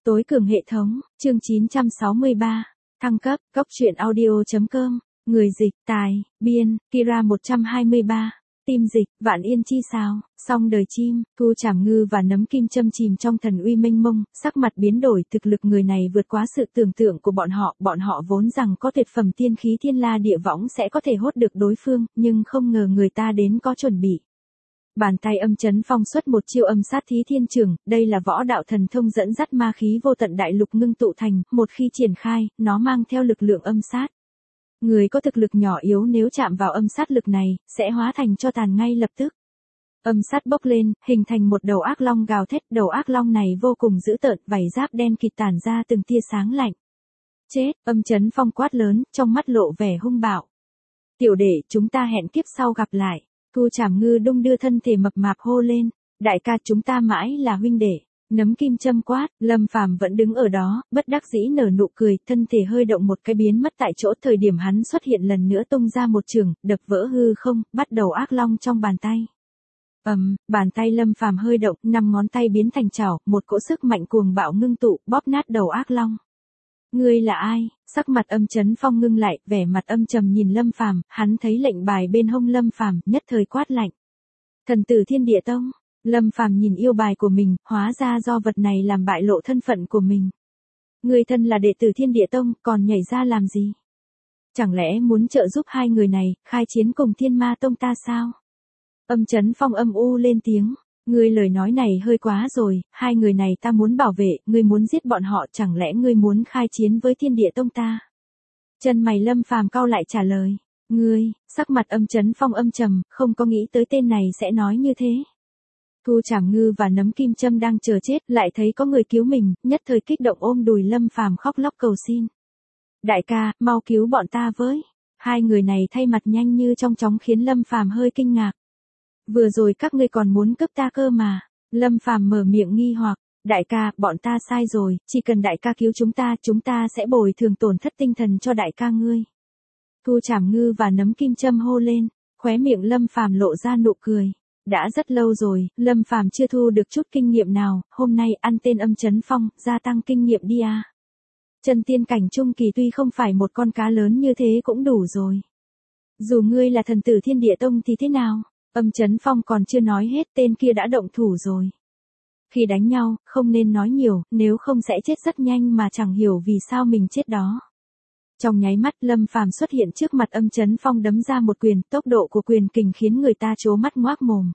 Tối cường hệ thống, chương 963. Thăng cấp, Cốc truyện audio.com. Người dịch, tài, biên, Kira 123. Tim dịch, Vạn Yên chi sao, song đời chim, Thu Trảm Ngư và Nấm Kim Châm chìm trong thần uy mênh mông, sắc mặt biến đổi, thực lực người này vượt quá sự tưởng tượng của bọn họ vốn rằng có tuyệt phẩm tiên khí thiên la địa võng sẽ có thể hốt được đối phương, nhưng không ngờ người ta đến có chuẩn bị. Bàn tay âm chấn phong xuất một chiêu âm sát thí thiên trường, đây là võ đạo thần thông dẫn dắt ma khí vô tận đại lục ngưng tụ thành, một khi triển khai, nó mang theo lực lượng âm sát. Người có thực lực nhỏ yếu nếu chạm vào âm sát lực này, sẽ hóa thành cho tàn ngay lập tức. Âm sát bốc lên, hình thành một đầu ác long gào thét, đầu ác long này vô cùng dữ tợn, vảy giáp đen kịt tản ra từng tia sáng lạnh. Chết, âm chấn phong quát lớn, trong mắt lộ vẻ hung bạo. Tiểu đệ, chúng ta hẹn kiếp sau gặp lại. Thu Trảm Ngư đung đưa thân thể mập mạp hô lên, đại ca chúng ta mãi là huynh đệ. Nấm Kim Châm quát, Lâm Phàm vẫn đứng ở đó, bất đắc dĩ nở nụ cười, thân thể hơi động một cái biến mất tại chỗ, thời điểm hắn xuất hiện lần nữa tung ra một chưởng, đập vỡ hư không, bắt đầu ác long trong bàn tay. Bàn tay Lâm Phàm hơi động, 5 ngón tay biến thành chảo, một cỗ sức mạnh cuồng bạo ngưng tụ, bóp nát đầu ác long. Ngươi là ai? Sắc mặt âm chấn phong ngưng lại, vẻ mặt âm trầm nhìn Lâm Phàm, hắn thấy lệnh bài bên hông Lâm Phàm, nhất thời quát lạnh. Thần tử Thiên Địa Tông. Lâm Phàm nhìn yêu bài của mình, hóa ra do vật này làm bại lộ thân phận của mình. Người thân là đệ tử Thiên Địa Tông, còn nhảy ra làm gì? Chẳng lẽ muốn trợ giúp hai người này, khai chiến cùng Thiên Ma Tông ta sao? Âm chấn phong âm u lên tiếng. Ngươi lời nói này hơi quá rồi, hai người này ta muốn bảo vệ, ngươi muốn giết bọn họ, chẳng lẽ ngươi muốn khai chiến với Thiên Địa Tông ta? Chân mày Lâm Phàm cau lại trả lời. Ngươi, sắc mặt âm chấn phong âm trầm, không có nghĩ tới tên này sẽ nói như thế. Thu Trảm Ngư và Nấm Kim Châm đang chờ chết, lại thấy có người cứu mình, nhất thời kích động ôm đùi Lâm Phàm khóc lóc cầu xin. Đại ca, mau cứu bọn ta với. Hai người này thay mặt nhanh như trong chóng khiến Lâm Phàm hơi kinh ngạc. Vừa rồi các ngươi còn muốn cướp ta cơ mà. Lâm Phàm mở miệng nghi hoặc, đại ca, bọn ta sai rồi, chỉ cần đại ca cứu chúng ta sẽ bồi thường tổn thất tinh thần cho đại ca ngươi. Thu Trảm Ngư và Nấm Kim Châm hô lên, khóe miệng Lâm Phàm lộ ra nụ cười. Đã rất lâu rồi, Lâm Phàm chưa thu được chút kinh nghiệm nào, hôm nay ăn tên âm chấn phong, gia tăng kinh nghiệm đi à. Chân tiên cảnh trung kỳ tuy không phải một con cá lớn như thế cũng đủ rồi. Dù ngươi là thần tử Thiên Địa Tông thì thế nào? Âm chấn phong còn chưa nói hết, tên kia đã động thủ rồi. Khi đánh nhau, không nên nói nhiều, nếu không sẽ chết rất nhanh mà chẳng hiểu vì sao mình chết đó. Trong nháy mắt Lâm Phàm xuất hiện trước mặt âm chấn phong đấm ra một quyền, tốc độ của quyền kình khiến người ta trố mắt ngoác mồm.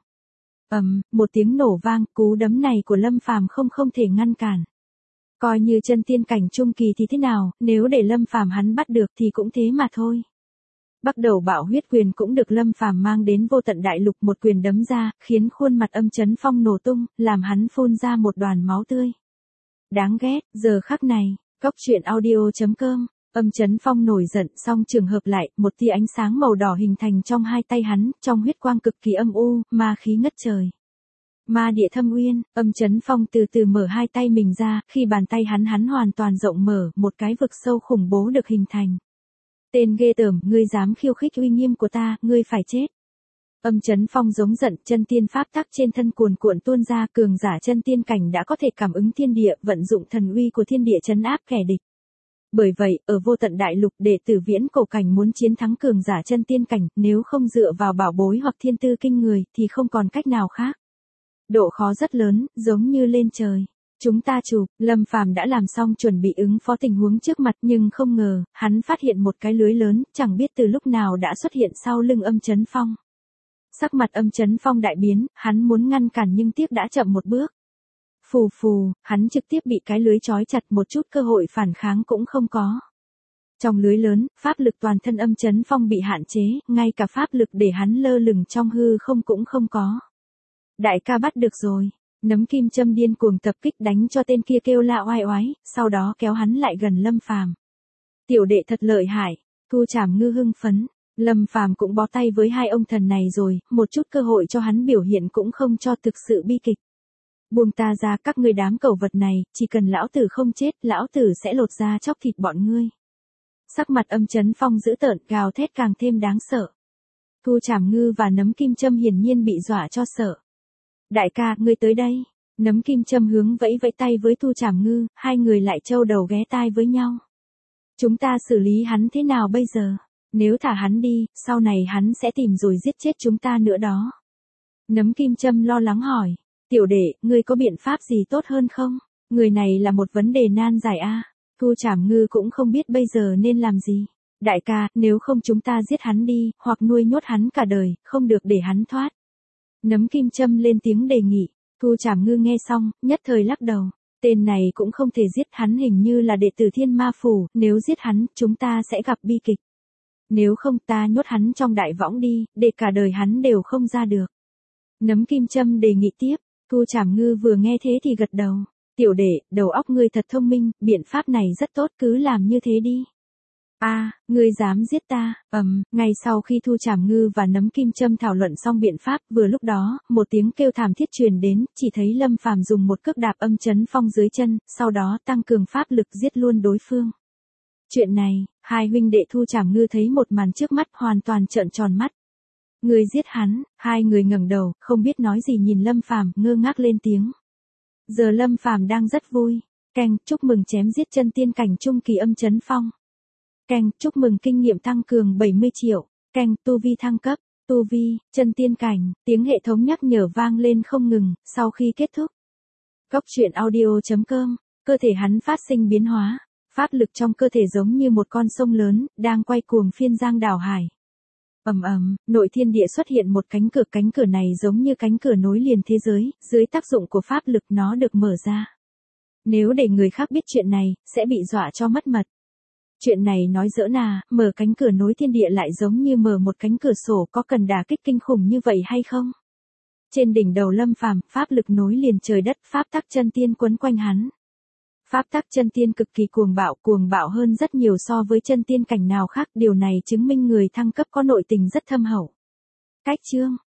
Một tiếng nổ vang, cú đấm này của Lâm Phàm không thể ngăn cản. Coi như chân tiên cảnh trung kỳ thì thế nào, nếu để Lâm Phàm hắn bắt được thì cũng thế mà thôi. Bắt đầu bạo huyết quyền cũng được Lâm Phàm mang đến vô tận đại lục, một quyền đấm ra, khiến khuôn mặt âm chấn phong nổ tung, làm hắn phun ra một đoàn máu tươi. Đáng ghét, giờ khắc này, Cốc truyện audio.com. Âm chấn phong nổi giận, xong trường hợp lại, một tia ánh sáng màu đỏ hình thành trong hai tay hắn, trong huyết quang cực kỳ âm u, ma khí ngất trời. Ma địa thâm uyên, âm chấn phong từ từ mở hai tay mình ra, khi bàn tay hắn hoàn toàn rộng mở, một cái vực sâu khủng bố được hình thành. Tên ghê tởm, ngươi dám khiêu khích uy nghiêm của ta, ngươi phải chết. Âm chấn phong giống giận, chân tiên pháp tắc trên thân cuồn cuộn tuôn ra, cường giả chân tiên cảnh đã có thể cảm ứng thiên địa, vận dụng thần uy của thiên địa trấn áp kẻ địch. Bởi vậy, ở vô tận đại lục, đệ tử viễn cổ cảnh muốn chiến thắng cường giả chân tiên cảnh, nếu không dựa vào bảo bối hoặc thiên tư kinh người, thì không còn cách nào khác. Độ khó rất lớn, giống như lên trời. Chúng ta chụp, Lâm Phàm đã làm xong chuẩn bị ứng phó tình huống trước mặt, nhưng không ngờ, hắn phát hiện một cái lưới lớn, chẳng biết từ lúc nào đã xuất hiện sau lưng âm chấn phong. Sắc mặt âm chấn phong đại biến, hắn muốn ngăn cản nhưng tiếc đã chậm một bước. Phù phù, hắn trực tiếp bị cái lưới trói chặt, một chút cơ hội phản kháng cũng không có. Trong lưới lớn, pháp lực toàn thân âm chấn phong bị hạn chế, ngay cả pháp lực để hắn lơ lửng trong hư không cũng không có. Đại ca bắt được rồi. Nấm Kim Châm điên cuồng tập kích đánh cho tên kia kêu la oai oái, sau đó kéo hắn lại gần Lâm Phàm. Tiểu đệ thật lợi hại, Thu Trảm Ngư hưng phấn. Lâm Phàm cũng bó tay với hai ông thần này rồi, một chút cơ hội cho hắn biểu hiện cũng không cho, thực sự bi kịch. Buông ta ra, các ngươi đám cẩu vật này, chỉ cần lão tử không chết, lão tử sẽ lột da chóc thịt bọn ngươi. Sắc mặt âm chấn phong dữ tợn, gào thét càng thêm đáng sợ. Thu Trảm Ngư và Nấm Kim Châm hiển nhiên bị dọa cho sợ. Đại ca, ngươi tới đây. Nấm Kim Châm hướng vẫy vẫy tay với Thu Trảm Ngư, hai người lại châu đầu ghé tai với nhau. Chúng ta xử lý hắn thế nào bây giờ? Nếu thả hắn đi, sau này hắn sẽ tìm rồi giết chết chúng ta nữa đó. Nấm Kim Châm lo lắng hỏi. Tiểu đệ, ngươi có biện pháp gì tốt hơn không? Người này là một vấn đề nan giải a. Thu Trảm Ngư cũng không biết bây giờ nên làm gì. Đại ca, nếu không chúng ta giết hắn đi, hoặc nuôi nhốt hắn cả đời, không được để hắn thoát. Nấm Kim Châm lên tiếng đề nghị. Thu Trảm Ngư nghe xong, nhất thời lắc đầu. Tên này cũng không thể giết hắn, hình như là đệ tử Thiên Ma Phủ, nếu giết hắn, chúng ta sẽ gặp bi kịch. Nếu không ta nhốt hắn trong đại võng đi, để cả đời hắn đều không ra được. Nấm Kim Châm đề nghị tiếp. Thu Trảm Ngư vừa nghe thế thì gật đầu. Tiểu đệ, đầu óc ngươi thật thông minh, biện pháp này rất tốt, cứ làm như thế đi. Ngươi dám giết ta? Ngay sau khi Thu Trảm Ngư và Nấm Kim Châm thảo luận xong biện pháp, vừa lúc đó, một tiếng kêu thảm thiết truyền đến, chỉ thấy Lâm Phàm dùng một cước đạp âm chấn phong dưới chân, sau đó tăng cường pháp lực giết luôn đối phương. Chuyện này, hai huynh đệ Thu Trảm Ngư thấy một màn trước mắt hoàn toàn trợn tròn mắt. Người giết hắn, hai người ngẩng đầu, không biết nói gì nhìn Lâm Phàm, ngơ ngác lên tiếng. Giờ Lâm Phàm đang rất vui. Chúc mừng chém giết chân tiên cảnh trung kỳ âm chấn phong. Chúc mừng kinh nghiệm tăng cường 70 triệu. Tu vi thăng cấp, tu vi, chân tiên cảnh, tiếng hệ thống nhắc nhở vang lên không ngừng, sau khi kết thúc. Góc truyện audio.com, cơ thể hắn phát sinh biến hóa, pháp lực trong cơ thể giống như một con sông lớn, đang quay cuồng phiên giang đảo hải. Nội thiên địa xuất hiện một cánh cửa này giống như cánh cửa nối liền thế giới, dưới tác dụng của pháp lực nó được mở ra. Nếu để người khác biết chuyện này, sẽ bị dọa cho mất mật. Chuyện này nói giỡn à, mở cánh cửa nối thiên địa lại giống như mở một cánh cửa sổ, có cần đả kích kinh khủng như vậy hay không? Trên đỉnh đầu Lâm Phàm, pháp lực nối liền trời đất, pháp tắc chân tiên quấn quanh hắn. Pháp tắc chân tiên cực kỳ cuồng bạo hơn rất nhiều so với chân tiên cảnh nào khác, điều này chứng minh người thăng cấp có nội tình rất thâm hậu. Cách chương